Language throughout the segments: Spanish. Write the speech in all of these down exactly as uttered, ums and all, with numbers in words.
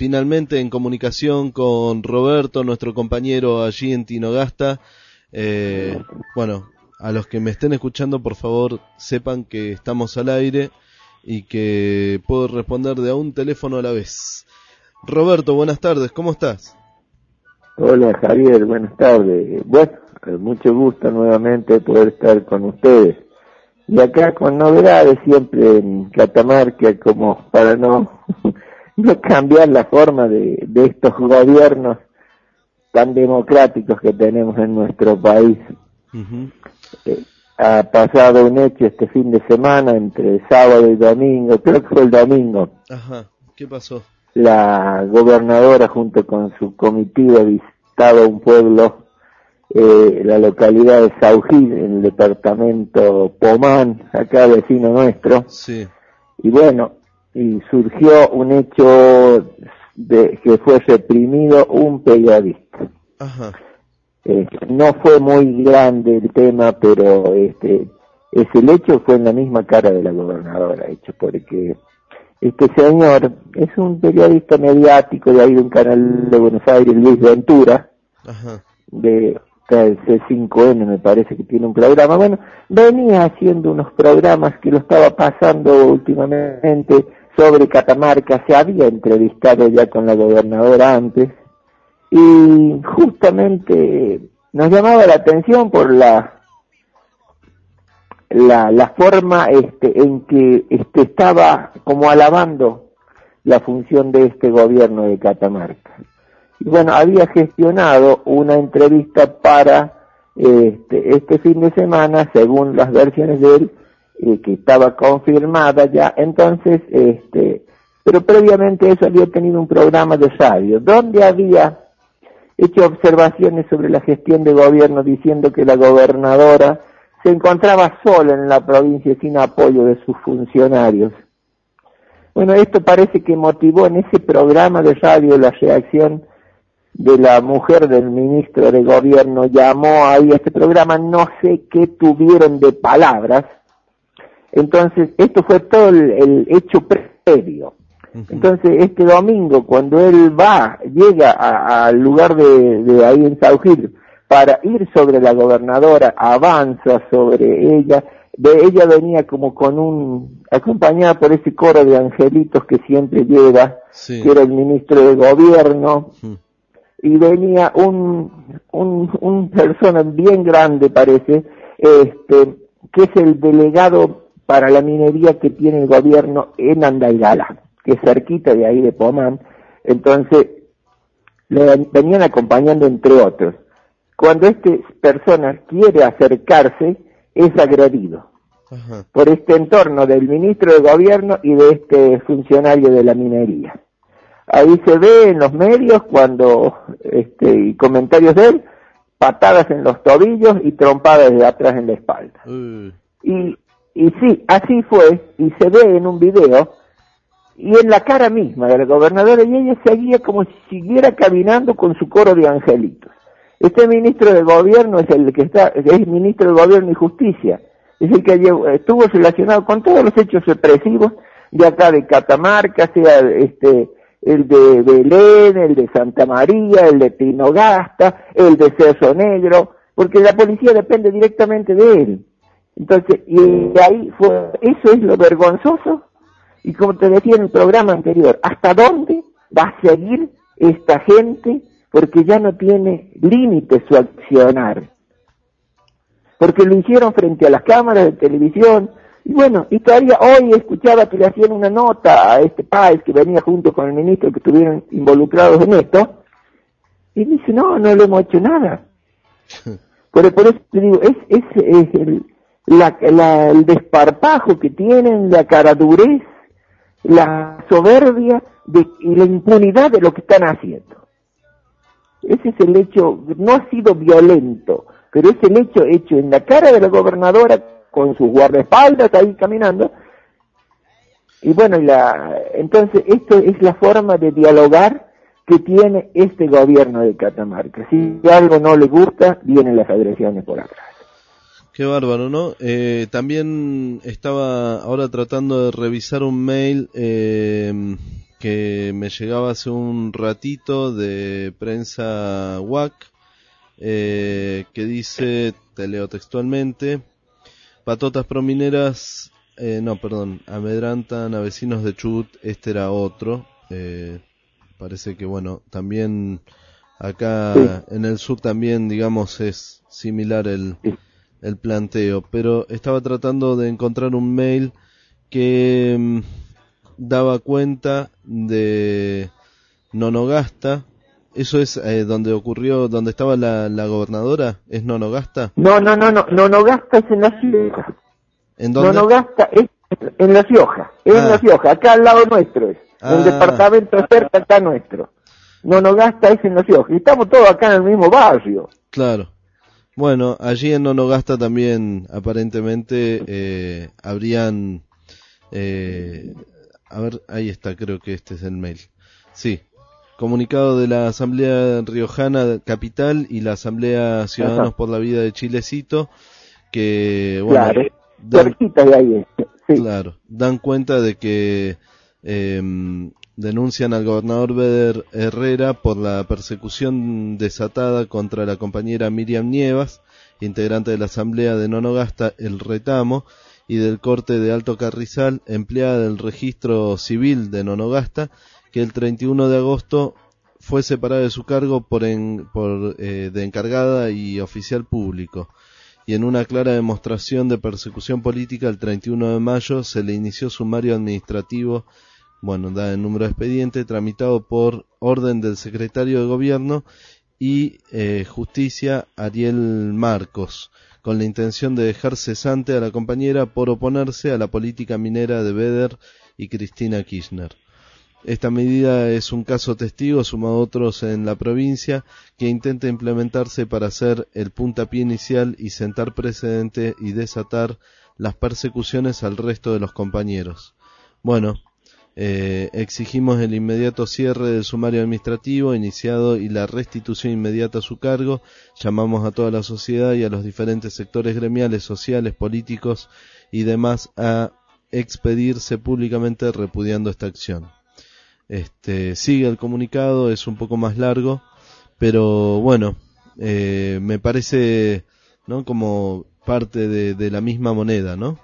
finalmente en comunicación con Roberto, nuestro compañero allí en Tinogasta. Eh, bueno, a los que me estén escuchando, por favor, sepan que estamos al aire y que puedo responder de a un teléfono a la vez. Roberto, buenas tardes, ¿cómo estás? Hola Javier, buenas tardes. Bueno, mucho gusto nuevamente poder estar con ustedes. Y acá con novedades siempre en Catamarca, como para no, no cambiar la forma de, de estos gobiernos tan democráticos que tenemos en nuestro país. Uh-huh. Eh, ha pasado un hecho este fin de semana, entre sábado y domingo, creo que fue el domingo. Ajá, ¿qué pasó? La gobernadora junto con su comitiva visitaba un pueblo, eh, la localidad de Saugil, en el departamento Pomán, acá vecino nuestro. Sí. Y bueno, y surgió un hecho de que fue reprimido un periodista. Ajá. Eh, no fue muy grande el tema, pero este ese el hecho fue en la misma cara de la gobernadora, hecho porque este señor es un periodista mediático de ahí de un canal de Buenos Aires, Luis Ventura. Ajá. De C cinco N me parece que tiene un programa. Bueno, venía haciendo unos programas que lo estaba pasando últimamente sobre Catamarca, se había entrevistado ya con la gobernadora antes, y justamente nos llamaba la atención por la la, la forma este en que este estaba como alabando la función de este gobierno de Catamarca. Y bueno, había gestionado una entrevista para este, este fin de semana, según las versiones de él, eh, que estaba confirmada ya. Entonces, este, pero previamente eso había tenido un programa de radio, donde había hecho observaciones sobre la gestión de gobierno, diciendo que la gobernadora se encontraba sola en la provincia sin apoyo de sus funcionarios. Bueno, esto parece que motivó en ese programa de radio la reacción de la mujer del ministro de gobierno. Llamó ahí a este programa, no sé qué tuvieron de palabras. Entonces, esto fue todo el, el hecho previo. Uh-huh. Entonces, este domingo, cuando él va, llega al lugar de, de ahí en Saugil, para ir sobre la gobernadora, avanza sobre ella, de ella venía como con un, acompañada por ese coro de angelitos que siempre lleva, sí, que era el ministro de gobierno. Uh-huh. Y venía un, un, un persona bien grande, parece, este, que es el delegado para la minería que tiene el gobierno en Andaigala, que es cerquita de ahí de Pomán. Entonces, le venían acompañando entre otros. Cuando esta persona quiere acercarse, es agredido. Ajá. Por este entorno del ministro de gobierno y de este funcionario de la minería. Ahí se ve en los medios cuando, este, y comentarios de él, patadas en los tobillos y trompadas de atrás en la espalda. Uh. Y, y sí, así fue, y se ve en un video, y en la cara misma de la gobernadora, y ella seguía como si siguiera caminando con su coro de angelitos. Este ministro de gobierno es el que está, es ministro de gobierno y justicia, es el que llevo, estuvo relacionado con todos los hechos represivos de acá de Catamarca, sea este, el de Belén, el de Santa María, el de Tinogasta, el de Cerro Negro, porque la policía depende directamente de él. Entonces, y ahí fue, eso es lo vergonzoso, y como te decía en el programa anterior, ¿hasta dónde va a seguir esta gente? Porque ya no tiene límite su accionar. Porque lo hicieron frente a las cámaras de televisión. Y bueno, y todavía hoy escuchaba que le hacían una nota a este país que venía junto con el ministro que estuvieron involucrados en esto. Y dice, no, no le hemos hecho nada. Por, por eso te digo, es, es, es el, la, la, el desparpajo que tienen, la caradurez, la soberbia de, y la impunidad de lo que están haciendo. Ese es el hecho, no ha sido violento, pero es el hecho hecho en la cara de la gobernadora con sus guardaespaldas ahí caminando. Y bueno, la, entonces esto es la forma de dialogar que tiene este gobierno de Catamarca. Si algo no le gusta, vienen las agresiones por atrás. Qué bárbaro, ¿no? Eh, también estaba ahora tratando de revisar un mail eh, que me llegaba hace un ratito de prensa U A C, eh, que dice, te leo textualmente: patotas promineras, eh, no, perdón, amedrantan a vecinos de Chubut. Este era otro. Eh, parece que, bueno, también acá sí. En el sur también, digamos, es similar el, sí. el planteo. Pero estaba tratando de encontrar un mail que mmm, daba cuenta de Nonogasta. ¿Eso es eh, donde ocurrió, donde estaba la, la gobernadora? ¿Es Nonogasta? No, no, no, no, Nonogasta es en La Rioja. ¿En dónde? Nonogasta es en La Rioja, es ah. en La Rioja, acá al lado nuestro es. Ah. El departamento cerca está nuestro. Nonogasta es en La Rioja, y estamos todos acá en el mismo barrio. Claro. Bueno, allí en Nonogasta también, aparentemente, eh, habrían... Eh, a ver, ahí está, creo que este es el mail. Sí. Comunicado de la Asamblea Riojana Capital y la Asamblea Ciudadanos Ajá. por la Vida de Chilecito, que, bueno, claro, dan, de ahí, sí. claro, dan cuenta de que eh, denuncian al gobernador Beder Herrera por la persecución desatada contra la compañera Miriam Nievas, integrante de la Asamblea de Nonogasta, El Retamo, y del corte de Alto Carrizal, empleada del registro civil de Nonogasta, que el treinta y uno de agosto fue separada de su cargo por, en, por eh, de encargada y oficial público. Y en una clara demostración de persecución política, el treinta y uno de mayo se le inició sumario administrativo, bueno, da el número de expediente, tramitado por orden del secretario de Gobierno y eh, Justicia Ariel Marcos, con la intención de dejar cesante a la compañera por oponerse a la política minera de Beder y Cristina Kirchner. Esta medida es un caso testigo, sumado a otros en la provincia, que intenta implementarse para hacer el puntapié inicial y sentar precedente y desatar las persecuciones al resto de los compañeros. Bueno, eh, exigimos el inmediato cierre del sumario administrativo iniciado y la restitución inmediata a su cargo. Llamamos a toda la sociedad y a los diferentes sectores gremiales, sociales, políticos y demás a expedirse públicamente repudiando esta acción. Este, sigue el comunicado, es un poco más largo, pero bueno, eh, me parece, ¿no?, como parte de, de la misma moneda, ¿no?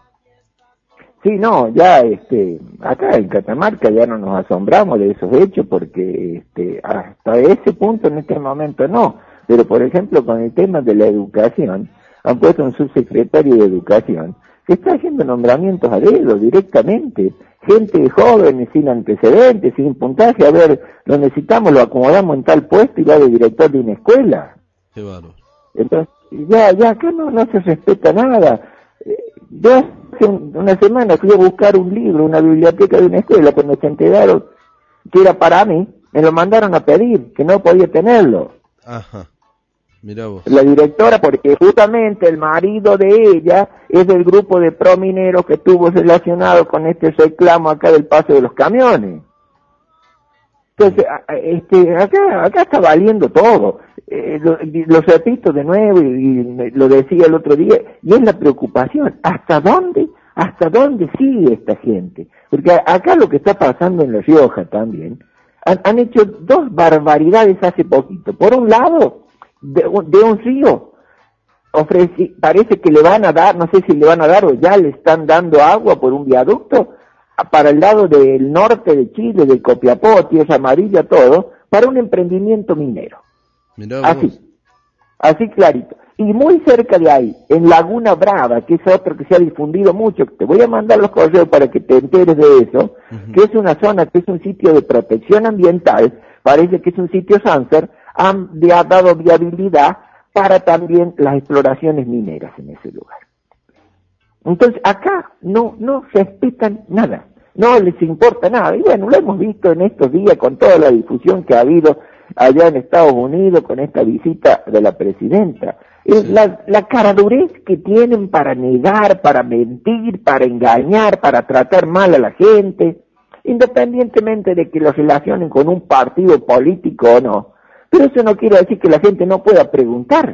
Sí, no, ya este, acá en Catamarca ya no nos asombramos de esos hechos porque este, hasta ese punto en este momento no, pero por ejemplo con el tema de la educación, han puesto un subsecretario de Educación que está haciendo nombramientos a dedo directamente, gente joven, sin antecedentes, sin puntaje, a ver, lo necesitamos, lo acomodamos en tal puesto y va de director de una escuela. Qué bárbaro. Entonces, ya, ya acá no, no se respeta nada. Yo hace una semana fui a buscar un libro, una biblioteca de una escuela, cuando se enteraron que era para mí, me lo mandaron a pedir, que no podía tenerlo. Ajá. Mirá vos. La directora, porque justamente el marido de ella es del grupo de promineros que estuvo relacionado con este reclamo acá del paso de los camiones. Entonces, este, acá, acá está valiendo todo. Eh, lo, lo repito de nuevo y, y lo decía el otro día, y es la preocupación. ¿Hasta dónde, hasta dónde sigue esta gente? Porque acá lo que está pasando en La Rioja también, han, han hecho dos barbaridades hace poquito. Por un lado, de, de un río, ofreci, parece que le van a dar, no sé si le van a dar o ya le están dando agua por un viaducto para el lado del norte de Chile, de Copiapó, Tierra Amarilla, todo, para un emprendimiento minero. Así, así clarito. Y muy cerca de ahí, en Laguna Brava, que es otro que se ha difundido mucho, te voy a mandar los correos para que te enteres de eso, uh-huh. que es una zona, que es un sitio de protección ambiental, parece que es un sitio Sanser, han ha dado viabilidad para también las exploraciones mineras en ese lugar. Entonces acá no, no respetan nada, no les importa nada, y bueno, lo hemos visto en estos días con toda la difusión que ha habido allá en Estados Unidos con esta visita de la presidenta. Sí. La, la caradurez que tienen para negar, para mentir, para engañar, para tratar mal a la gente, independientemente de que lo relacionen con un partido político o no. Pero eso no quiere decir que la gente no pueda preguntar.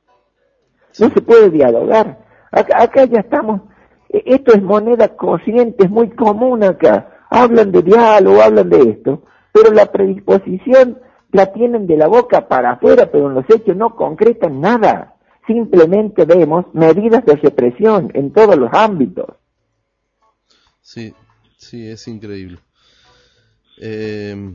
Sí. No se puede dialogar. Acá, acá ya estamos, esto es moneda corriente, es muy común acá. hablan de diálogo, hablan de esto, pero la predisposición la tienen de la boca para afuera, pero en los hechos no concretan nada. Simplemente vemos medidas de represión en todos los ámbitos. Sí, sí, es increíble. Eh,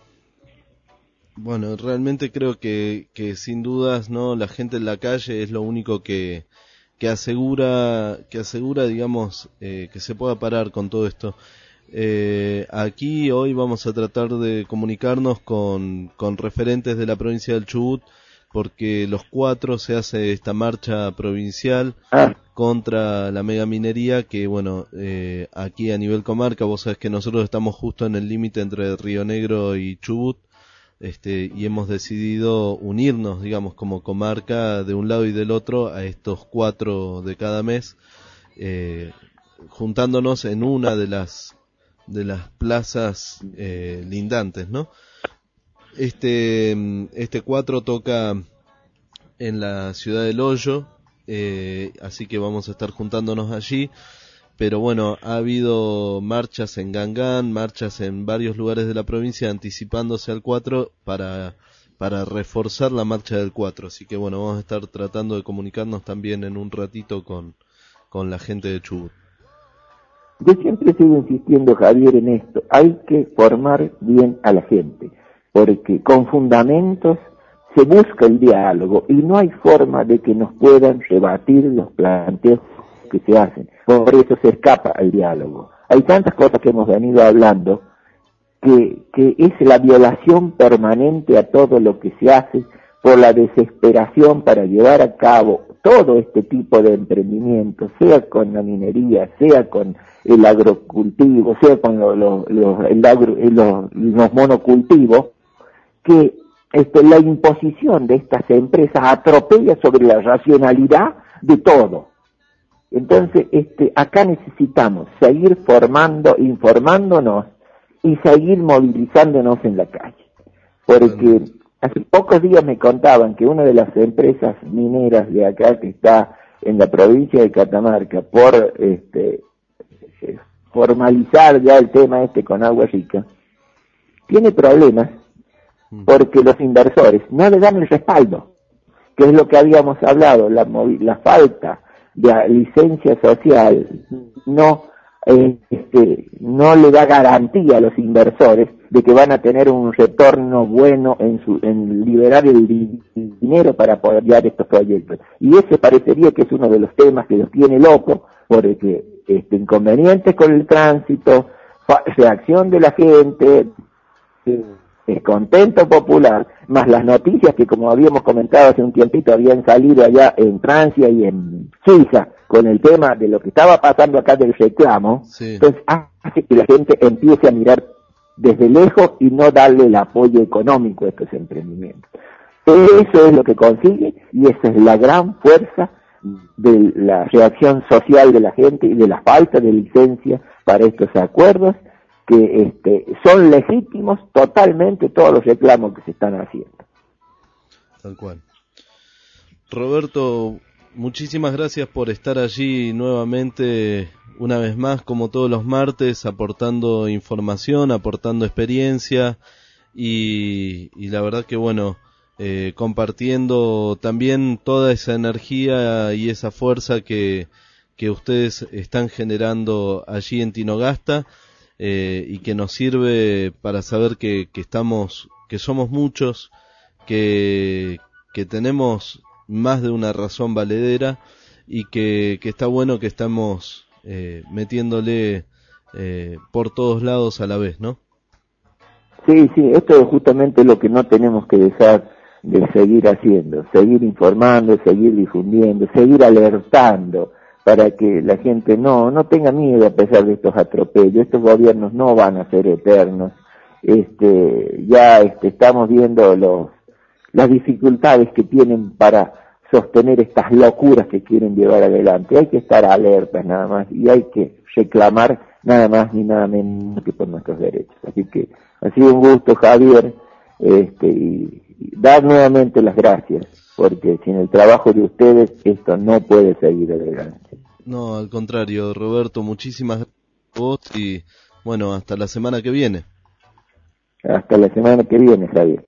bueno, realmente creo que, que sin dudas, ¿no? La gente en la calle es lo único que, que asegura, que asegura, digamos, eh, que se pueda parar con todo esto. Eh, aquí hoy vamos a tratar de comunicarnos con, con referentes de la provincia del Chubut, porque los cuatro se hace esta marcha provincial Ah. contra la megaminería, que bueno, eh, aquí a nivel comarca, vos sabés que nosotros estamos justo en el límite entre Río Negro y Chubut, este, y hemos decidido unirnos, digamos, como comarca de un lado y del otro a estos cuatro de cada mes, eh, juntándonos en una de las de las plazas eh, lindantes, ¿no? Este este cuatro toca en la ciudad del Hoyo, eh, así que vamos a estar juntándonos allí. Pero bueno, ha habido marchas en Gangán, marchas en varios lugares de la provincia anticipándose al cuatro para para reforzar la marcha del cuatro. Así que bueno, vamos a estar tratando de comunicarnos también en un ratito con con la gente de Chubut. Yo siempre sigo insistiendo, Javier, en esto. Hay que formar bien a la gente, porque con fundamentos se busca el diálogo y no hay forma de que nos puedan rebatir los planteos que se hacen. Por eso se escapa al diálogo. Hay tantas cosas que hemos venido hablando que, que es la violación permanente a todo lo que se hace por la desesperación para llevar a cabo todo este tipo de emprendimiento, sea con la minería, sea con el agrocultivo, sea con lo, lo, lo, el agro, los, los monocultivos, que este, la imposición de estas empresas atropella sobre la racionalidad de todo. Entonces, este, acá necesitamos seguir formando, informándonos y seguir movilizándonos en la calle, porque hace pocos días me contaban que una de las empresas mineras de acá, que está en la provincia de Catamarca, por este formalizar ya el tema este con Agua Rica, tiene problemas porque los inversores no le dan el respaldo, que es lo que habíamos hablado, la, la falta de licencia social no eh, este, no le da garantía a los inversores de que van a tener un retorno bueno en, su, en liberar el di dinero para apoyar estos proyectos. Y ese parecería que es uno de los temas que los tiene locos, porque este, inconvenientes con el tránsito, reacción de la gente, descontento popular, más las noticias que, como habíamos comentado hace un tiempito, habían salido allá en Francia y en Suiza con el tema de lo que estaba pasando acá del reclamo. Sí. Entonces hace que la gente empiece a mirar desde lejos y no darle el apoyo económico a estos emprendimientos. Eso es lo que consigue y esa es la gran fuerza de la reacción social de la gente y de la falta de licencia para estos acuerdos, que este, son legítimos totalmente todos los reclamos que se están haciendo. Tal cual. Roberto, muchísimas gracias por estar allí nuevamente, una vez más, como todos los martes, aportando información, aportando experiencia y, y la verdad que bueno, eh, compartiendo también toda esa energía y esa fuerza que, que ustedes están generando allí en Tinogasta. Eh, y que nos sirve para saber que, que estamos, que somos muchos, que, que tenemos más de una razón valedera y que, que está bueno que estamos eh, metiéndole eh, por todos lados a la vez, ¿no? Sí, sí, esto es justamente lo que no tenemos que dejar de seguir haciendo, seguir informando, seguir difundiendo, seguir alertando, para que la gente no no tenga miedo a pesar de estos atropellos. Estos gobiernos no van a ser eternos. Este, ya este, estamos viendo los, las dificultades que tienen para sostener estas locuras que quieren llevar adelante. Hay que estar alertas nada más y hay que reclamar nada más ni nada menos que por nuestros derechos. Así que ha sido un gusto, Javier, este, y, y dar nuevamente las gracias, porque sin el trabajo de ustedes esto no puede seguir adelante. No, al contrario, Roberto, muchísimas gracias a vos y Bueno, hasta la semana que viene. Hasta la semana que viene, Javier.